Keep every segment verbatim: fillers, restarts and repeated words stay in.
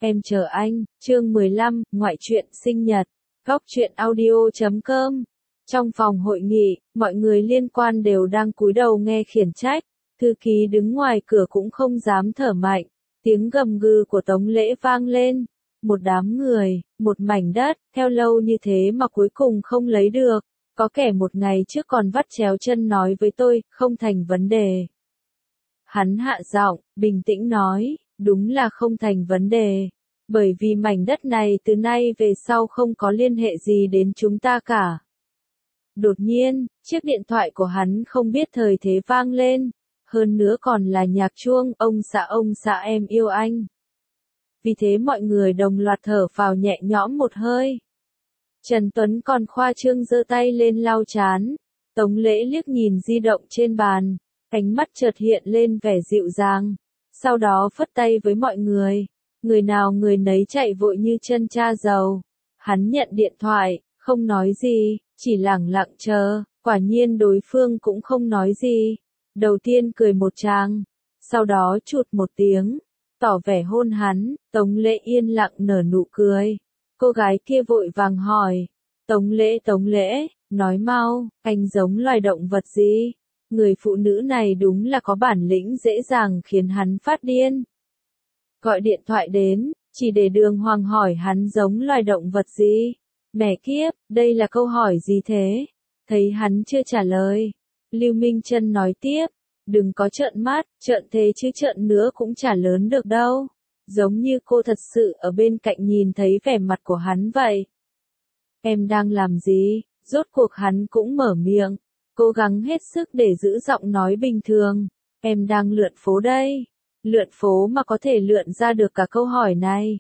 Em chờ anh, chương mười lăm, ngoại truyện sinh nhật, góc truyện audio chấm com. Trong phòng hội nghị, mọi người liên quan đều đang cúi đầu nghe khiển trách, thư ký đứng ngoài cửa cũng không dám thở mạnh, tiếng gầm gừ của Tống Lễ vang lên, một đám người, một mảnh đất, theo lâu như thế mà cuối cùng không lấy được, có kẻ một ngày trước còn vắt chéo chân nói với tôi, không thành vấn đề. Hắn hạ giọng, bình tĩnh nói, đúng là không thành vấn đề, bởi vì mảnh đất này từ nay về sau không có liên hệ gì đến chúng ta cả. Đột nhiên, chiếc điện thoại của hắn không biết thời thế vang lên, hơn nữa còn là nhạc chuông, ông xã ông xã em yêu anh. Vì thế mọi người đồng loạt thở phào nhẹ nhõm một hơi. Trần Tuấn còn khoa trương giơ tay lên lau chán, Tống Lễ liếc nhìn di động trên bàn, ánh mắt chợt hiện lên vẻ dịu dàng, sau đó phất tay với mọi người, người nào người nấy chạy vội như chân cha dầu. Hắn nhận điện thoại, không nói gì, chỉ lẳng lặng chờ, quả nhiên đối phương cũng không nói gì. Đầu tiên cười một tràng, sau đó chụt một tiếng, tỏ vẻ hôn hắn, Tống Lễ yên lặng nở nụ cười. Cô gái kia vội vàng hỏi, Tống Lễ Tống Lễ, nói mau, anh giống loài động vật gì? Người phụ nữ này đúng là có bản lĩnh dễ dàng khiến hắn phát điên. Gọi điện thoại đến, chỉ để đường hoàng hỏi hắn giống loài động vật gì? Mẹ kiếp, đây là câu hỏi gì thế? Thấy hắn chưa trả lời, Lưu Minh Trân nói tiếp, đừng có trợn mắt, trợn thế chứ trợn nữa cũng chả lớn được đâu. Giống như cô thật sự ở bên cạnh nhìn thấy vẻ mặt của hắn vậy. Em đang làm gì? Rốt cuộc hắn cũng mở miệng, cố gắng hết sức để giữ giọng nói bình thường. Em đang lượn phố đây. Lượn phố mà có thể lượn ra được cả câu hỏi này.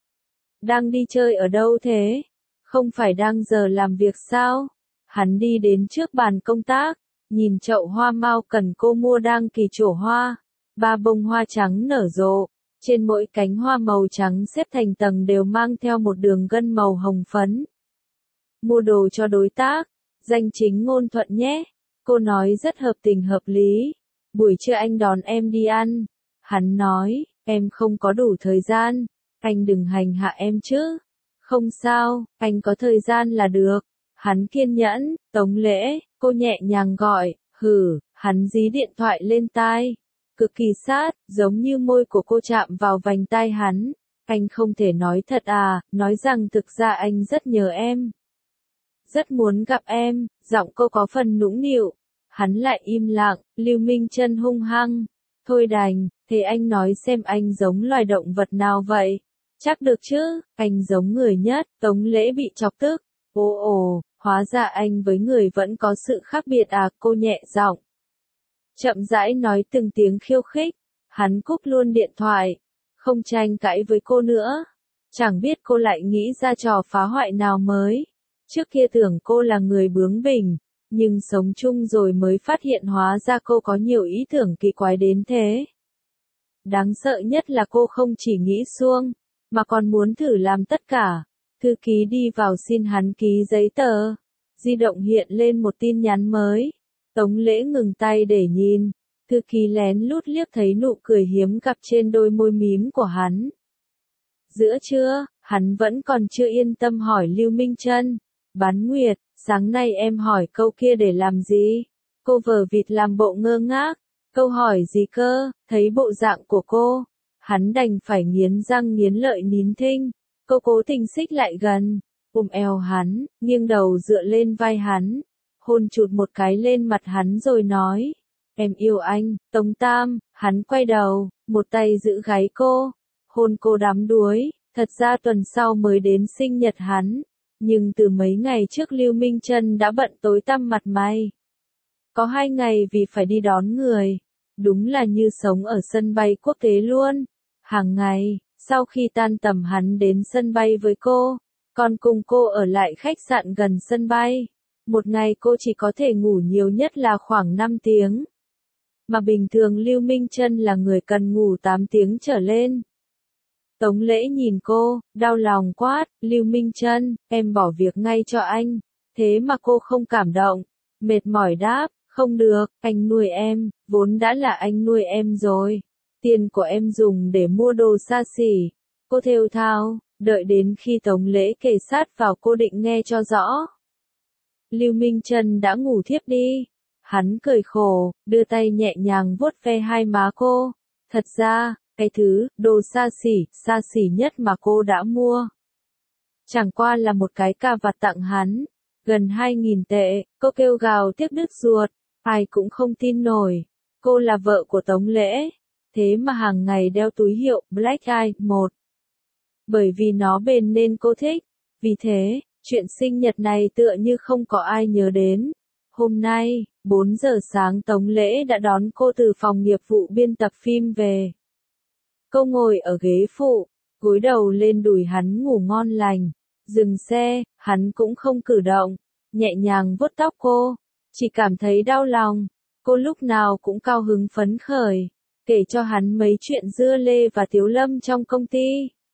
Đang đi chơi ở đâu thế? Không phải đang giờ làm việc sao? Hắn đi đến trước bàn công tác, nhìn chậu hoa mao cần cô mua đang kỳ trổ hoa. Ba bông hoa trắng nở rộ, trên mỗi cánh hoa màu trắng xếp thành tầng đều mang theo một đường gân màu hồng phấn. Mua đồ cho đối tác, danh chính ngôn thuận nhé. Cô nói rất hợp tình hợp lý. Buổi trưa anh đón em đi ăn. Hắn nói, em không có đủ thời gian, anh đừng hành hạ em chứ. Không sao, anh có thời gian là được. Hắn kiên nhẫn, Tống Lễ, cô nhẹ nhàng gọi, hừ, hắn dí điện thoại lên tai. Cực kỳ sát, giống như môi của cô chạm vào vành tai hắn. Anh không thể nói thật à, nói rằng thực ra anh rất nhớ em. Rất muốn gặp em, giọng cô có phần nũng nịu. Hắn lại im lặng, Lưu Minh Trân hung hăng. Thôi đành, thế anh nói xem anh giống loài động vật nào vậy? Chắc được chứ, anh giống người nhất. Tống Lễ bị chọc tức. Ồ ồ, hóa ra anh với người vẫn có sự khác biệt à, cô nhẹ giọng. Chậm rãi nói từng tiếng khiêu khích. Hắn cúp luôn điện thoại. Không tranh cãi với cô nữa. Chẳng biết cô lại nghĩ ra trò phá hoại nào mới. Trước kia tưởng cô là người bướng bỉnh, nhưng sống chung rồi mới phát hiện hóa ra cô có nhiều ý tưởng kỳ quái đến thế. Đáng sợ nhất là cô không chỉ nghĩ suông, mà còn muốn thử làm tất cả. Thư ký đi vào xin hắn ký giấy tờ. Di động hiện lên một tin nhắn mới. Tống Lễ ngừng tay để nhìn. Thư ký lén lút liếc thấy nụ cười hiếm gặp trên đôi môi mím của hắn. Giữa trưa, hắn vẫn còn chưa yên tâm hỏi Lưu Minh Trân. Bán Nguyệt, sáng nay em hỏi câu kia để làm gì? Cô vờ vịt làm bộ ngơ ngác. Câu hỏi gì cơ? Thấy bộ dạng của cô, hắn đành phải nghiến răng nghiến lợi nín thinh. Cô cố tình xích lại gần, ôm eo hắn, nghiêng đầu dựa lên vai hắn, hôn chụt một cái lên mặt hắn rồi nói, em yêu anh, Tống Tam. Hắn quay đầu, một tay giữ gáy cô, hôn cô đắm đuối. Thật ra tuần sau mới đến sinh nhật hắn, nhưng từ mấy ngày trước Lưu Minh Trân đã bận tối tăm mặt mày. Có hai ngày vì phải đi đón người, đúng là như sống ở sân bay quốc tế luôn. Hàng ngày, sau khi tan tầm hắn đến sân bay với cô, còn cùng cô ở lại khách sạn gần sân bay. Một ngày cô chỉ có thể ngủ nhiều nhất là khoảng năm tiếng. Mà bình thường Lưu Minh Trân là người cần ngủ tám tiếng trở lên. Tống Lễ nhìn cô, đau lòng quát, Lưu Minh Trân, em bỏ việc ngay cho anh. Thế mà cô không cảm động, mệt mỏi đáp, không được, anh nuôi em, vốn đã là anh nuôi em rồi. Tiền của em dùng để mua đồ xa xỉ, Cô thều thào, đợi đến khi Tống Lễ kề sát vào cô định nghe cho rõ. Lưu Minh Trân đã ngủ thiếp đi. Hắn cười khổ, đưa tay nhẹ nhàng vuốt ve hai má cô. Thật ra, cái thứ, đồ xa xỉ, xa xỉ nhất mà cô đã mua. Chẳng qua là một cái cà vạt tặng hắn. Gần hai nghìn tệ, cô kêu gào tiếc đứt ruột. Ai cũng không tin nổi. Cô là vợ của Tống Lễ. Thế mà hàng ngày đeo túi hiệu Black Eye một. Bởi vì nó bền nên cô thích. Vì thế, chuyện sinh nhật này tựa như không có ai nhớ đến. Hôm nay, bốn giờ sáng Tống Lễ đã đón cô từ phòng nghiệp vụ biên tập phim về. Cô ngồi ở ghế phụ, gối đầu lên đùi hắn ngủ ngon lành. Dừng xe, hắn cũng không cử động, nhẹ nhàng vuốt tóc cô. Chỉ cảm thấy đau lòng. Cô lúc nào cũng cao hứng phấn khởi, kể cho hắn mấy chuyện Dưa Lê và Tiếu Lâm trong công ty.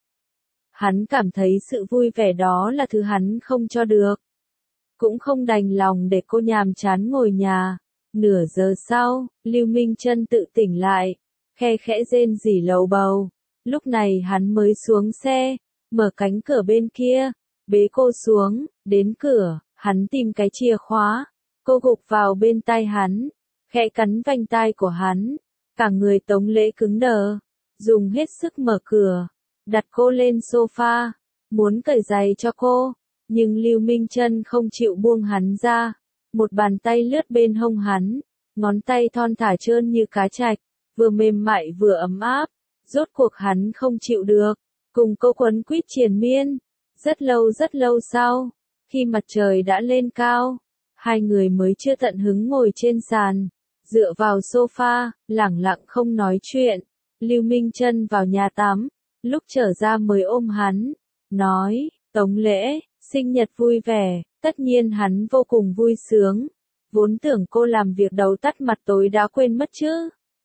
Hắn cảm thấy sự vui vẻ đó là thứ hắn không cho được. Cũng không đành lòng để cô nhàm chán ngồi nhà. Nửa giờ sau, Lưu Minh Trân tự tỉnh lại, khe khẽ rên rỉ lầu bầu. Lúc này hắn mới xuống xe, mở cánh cửa bên kia, bế cô xuống, đến cửa, hắn tìm cái chìa khóa. Cô gục vào bên tai hắn, khẽ cắn vành tai của hắn. Cả người Tống Lễ cứng đờ, dùng hết sức mở cửa, đặt cô lên sofa, muốn cởi giày cho cô, nhưng Lưu Minh Trân không chịu buông hắn ra. Một bàn tay lướt bên hông hắn, ngón tay thon thả trơn như cá trạch, vừa mềm mại vừa ấm áp. Rốt cuộc hắn không chịu được, cùng cô quấn quýt triền miên. Rất lâu rất lâu sau, khi mặt trời đã lên cao, hai người mới chưa tận hứng ngồi trên sàn, dựa vào sofa, lẳng lặng không nói chuyện. Lưu Minh Trân vào nhà tắm, lúc trở ra mới ôm hắn, nói, Tống Lễ, sinh nhật vui vẻ. Tất nhiên hắn vô cùng vui sướng, vốn tưởng cô làm việc đầu tắt mặt tối đã quên mất chứ.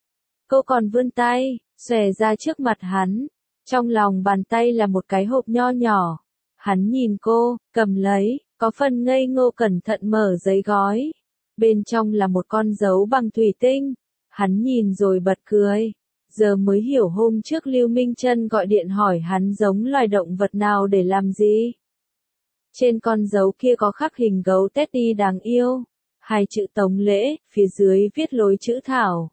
Cô còn vươn tay, xòe ra trước mặt hắn, trong lòng bàn tay là một cái hộp nho nhỏ. Hắn nhìn cô, cầm lấy, có phần ngây ngô cẩn thận mở giấy gói. Bên trong là một con dấu bằng thủy tinh. Hắn nhìn rồi bật cười. Giờ mới hiểu hôm trước Lưu Minh Trân gọi điện hỏi hắn giống loài động vật nào để làm gì. Trên con dấu kia có khắc hình gấu Teddy đáng yêu. Hai chữ Tống Lễ, phía dưới viết lối chữ thảo.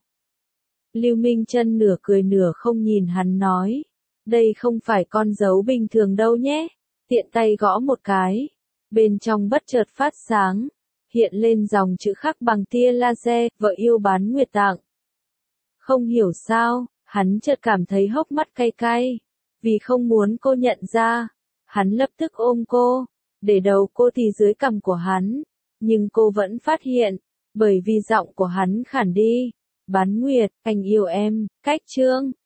Lưu Minh Trân nửa cười nửa không nhìn hắn nói. Đây không phải con dấu bình thường đâu nhé. Tiện tay gõ một cái. Bên trong bất chợt phát sáng. Hiện lên dòng chữ khắc bằng tia laser, vợ yêu bán nguyệt tặng. Không hiểu sao, hắn chợt cảm thấy hốc mắt cay cay. Vì không muốn cô nhận ra. Hắn lập tức ôm cô. Để đầu cô thì dưới cằm của hắn. Nhưng cô vẫn phát hiện. Bởi vì giọng của hắn khản đi. Bán nguyệt, anh yêu em, cách chương.